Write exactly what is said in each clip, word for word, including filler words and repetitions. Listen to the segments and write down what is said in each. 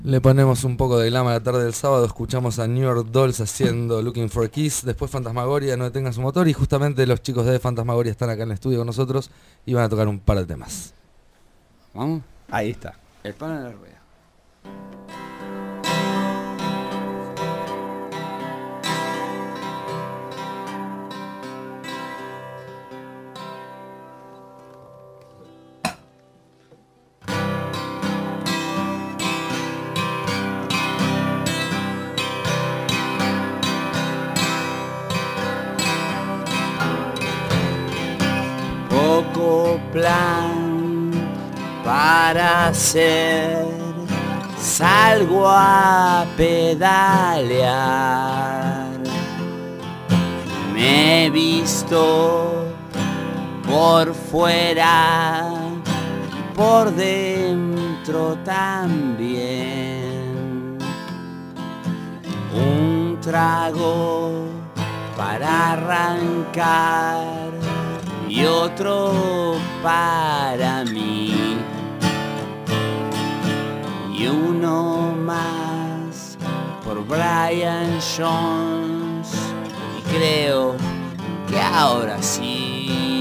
Le ponemos un poco de glam a la tarde del sábado, escuchamos a New York Dolls haciendo Looking for a Kiss, después Fantasmagoria, No detenga su motor, y justamente los chicos de Fantasmagoria están acá en el estudio con nosotros y van a tocar un par de temas. ¿Vamos? Ahí está. El palo en la rueda. Poco plan para hacer, salgo a pedalear. Me he visto por fuera y por dentro también. Un trago para arrancar y otro para mí, y uno más por Brian Jones, y creo que ahora sí.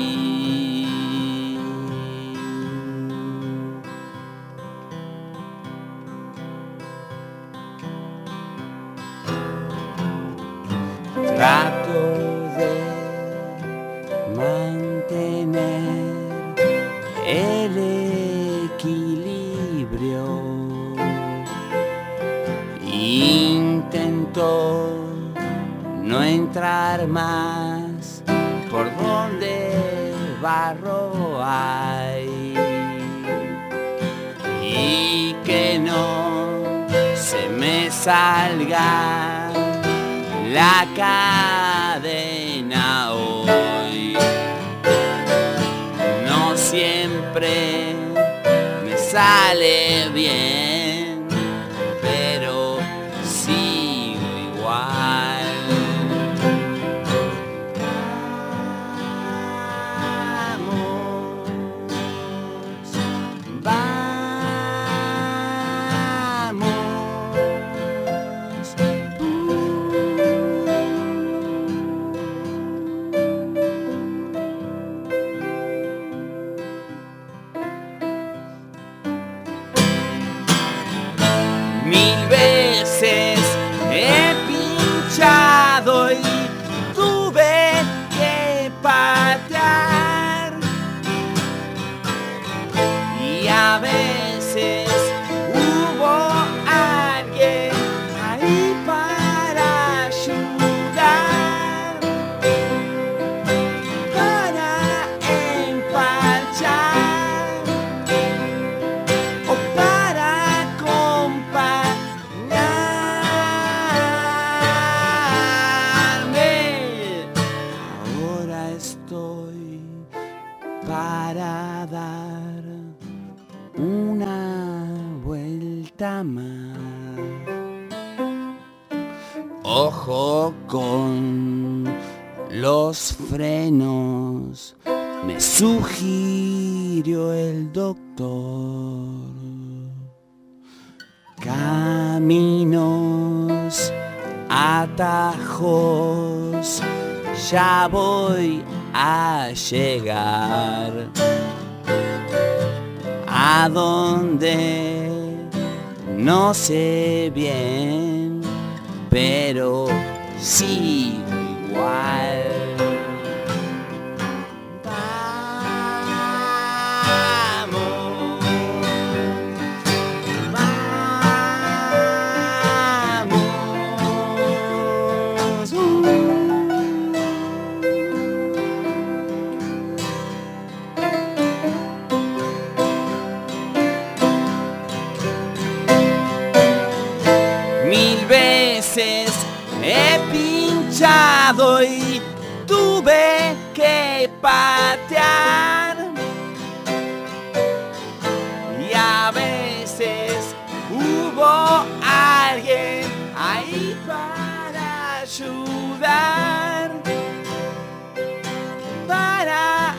Trato de mantener el equilibrio, intento no entrar más por donde barro hay, y que no se me salga la cadena hoy. No siempre me sale bien, pero sigo igual. Vamos, vamos. Mil veces he pinchado y tuve que patear, y a veces hubo alguien ahí para ayudar, para empachar o para acompañarme. Ahora estoy para dar una vuelta más. Ojo con los frenos, me sugirió el doctor. Caminos, atajos, ya voy a llegar a donde no sé bien, pero sigo igual. Vamos, mil veces he pinchado y tuve que patear, y a veces hubo alguien ahí para ayudar, para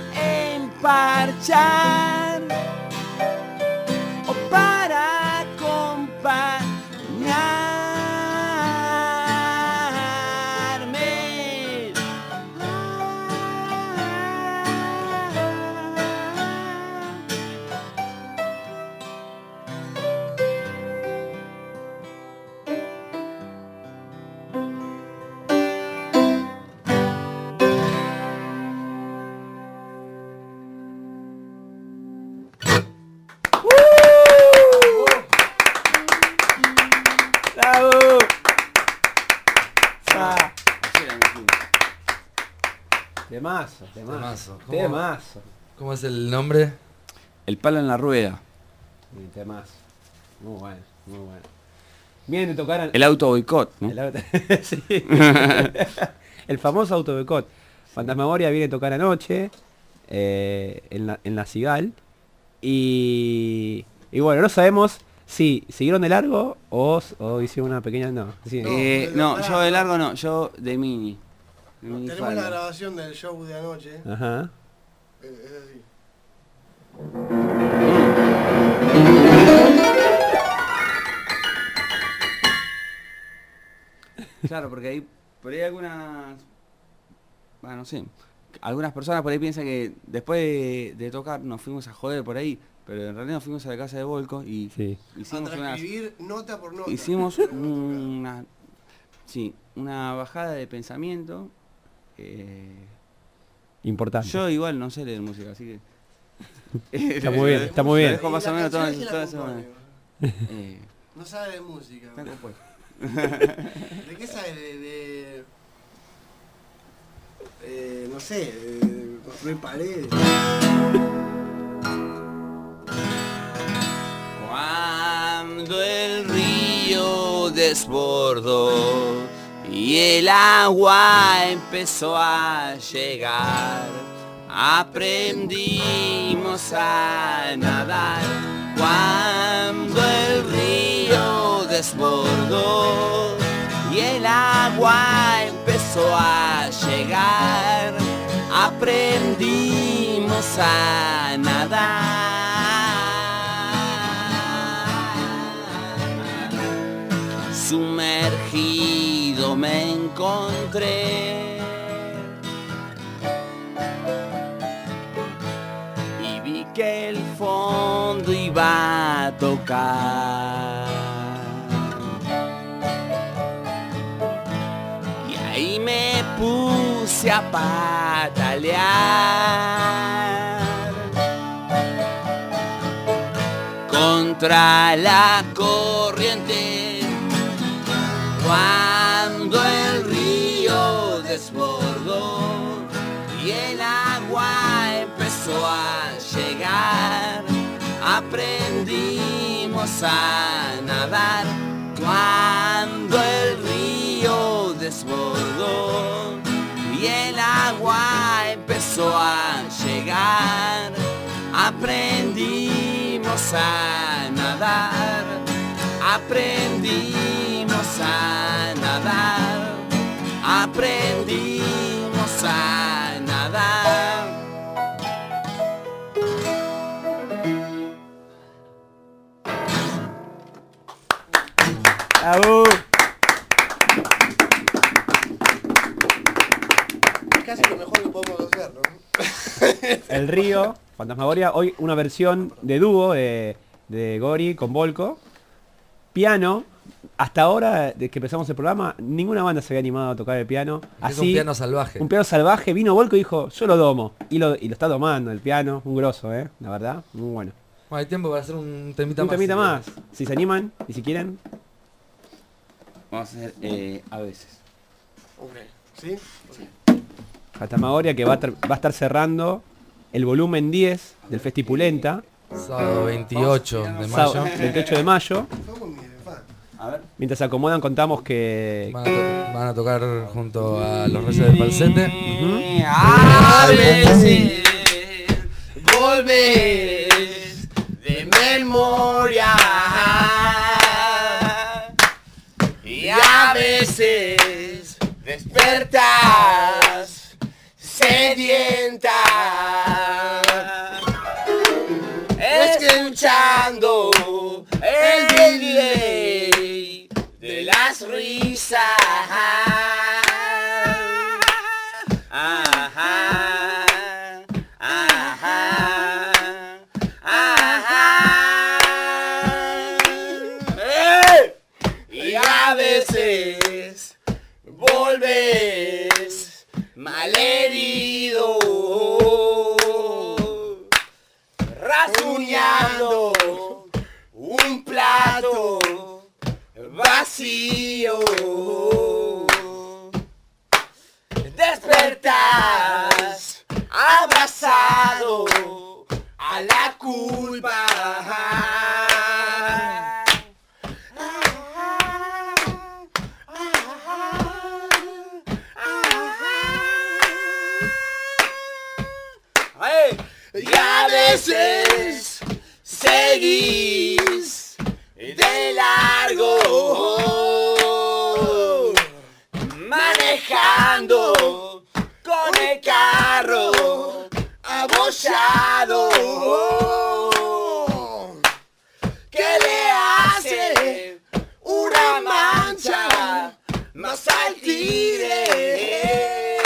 emparchar o para acompañar. ¡Bravo! Ah. Temazo, temazo. Temazo. ¿Cómo? Temazo. ¿Cómo es el nombre? El palo en la rueda. Y temazo. Muy bueno, muy bueno. Vienen de tocar... El auto boicot, ¿no? El, auto... sí. El famoso auto boicot. Fantasmagoria viene a tocar anoche eh, en, la, en la Cigal. Y, y bueno, no sabemos si siguieron de largo o, o hicieron una pequeña... No, sí. No, eh, no yo de largo no, yo de mini. De No, mini tenemos falda. la grabación del show de anoche. Ajá. Es, es así. Claro, porque ahí por ahí algunas, bueno, no sé, algunas personas por ahí piensan que después de, de tocar nos fuimos a joder por ahí, pero en realidad nos fuimos a la casa de Volco y Sí. A hicimos unas, transcribir nota por nota. hicimos una, sí, una bajada de pensamiento. eh, Importante. yo igual no sé leer música, así que Está muy bien, está muy bien. Lo dejo más o menos toda, ¿Quién la toda compone? semana. Eh, No sabe de música. está compuesto. ¿De qué sabe? De... de eh, no sé, de construir paredes. Cuando el río desbordó y el agua empezó a llegar, aprendimos a nadar. Cuando el río desbordó y el agua empezó a llegar, aprendimos a nadar. Sumergido me encontré y vi que el fondo iba a tocar. Y ahí me puse a patalear contra la corriente. Cuando el río desbordó y el agua empezó a llegar, aprendimos a nadar. Cuando el río desbordó y el agua empezó a llegar, aprendimos a nadar. Aprendimos a nadar, aprendimos a nadar. ¡Bravo! Es casi lo mejor que podemos hacer, ¿no? El río, Fantasmagoria, hoy una versión de dúo de, de Gori con Volco. Piano, hasta ahora, desde que empezamos el programa, ninguna banda se había animado a tocar el piano. Es Así, un piano salvaje. un piano salvaje, vino Volco y dijo, yo lo domo. Y lo, y lo está domando el piano, un grosso, eh, la verdad, muy bueno. Bueno, hay tiempo para hacer un temita Un más. temita si más, querés. si se animan y si quieren. Vamos a hacer eh, a veces. Ok. ¿Sí? Fantasmagoria que va a, ter- va a estar cerrando el volumen diez del Festipulenta, Sábado veintiocho de sábado, mayo. veintiocho de mayo. Fue con mi fan. A ver. Mientras se acomodan contamos que... Van a, to- van a tocar junto a los Reyes del Falsete. Ujú. A veces volves de memoria y a veces despertas sedienta, escuchando el delay de las risas. Ajá, ajá, ajá. ¡Eh! Y a veces volves malherido, rasguñando un plato vacío. Despertás abrazado a la culpa. Y a veces seguís de largo, manejando con el carro abollado, que le hace una mancha más al tire.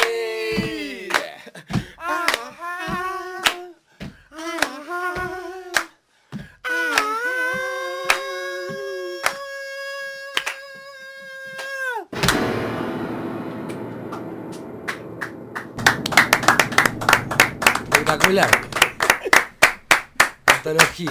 Espectacular. Antología.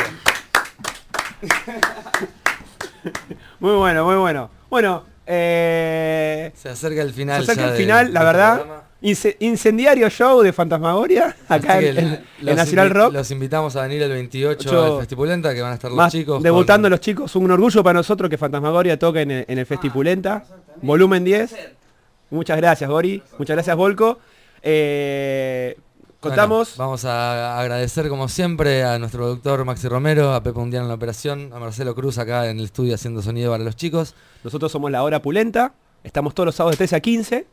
Muy bueno, muy bueno. Bueno, eh, Se acerca el final. se acerca ya el de- final, la de este verdad. programa. Ince- incendiario show de Fantasmagoria, acá Así en, que en- en los Nacional invi- Rock. Los invitamos a venir el veintiocho Ocho- al Festipulenta, que van a estar los Más chicos. debutando con- los chicos, un orgullo para nosotros que Fantasmagoria toque en el, en el Festipulenta, volumen diez. Muchas gracias, Gori. Muchas gracias, Volco. Eh, contamos. Bueno, vamos a agradecer como siempre a nuestro productor Maxi Romero, a Pepe Undiano en la operación, a Marcelo Cruz acá en el estudio haciendo sonido para los chicos. Nosotros somos La Hora Pulenta. Estamos todos los sábados de trece a quince.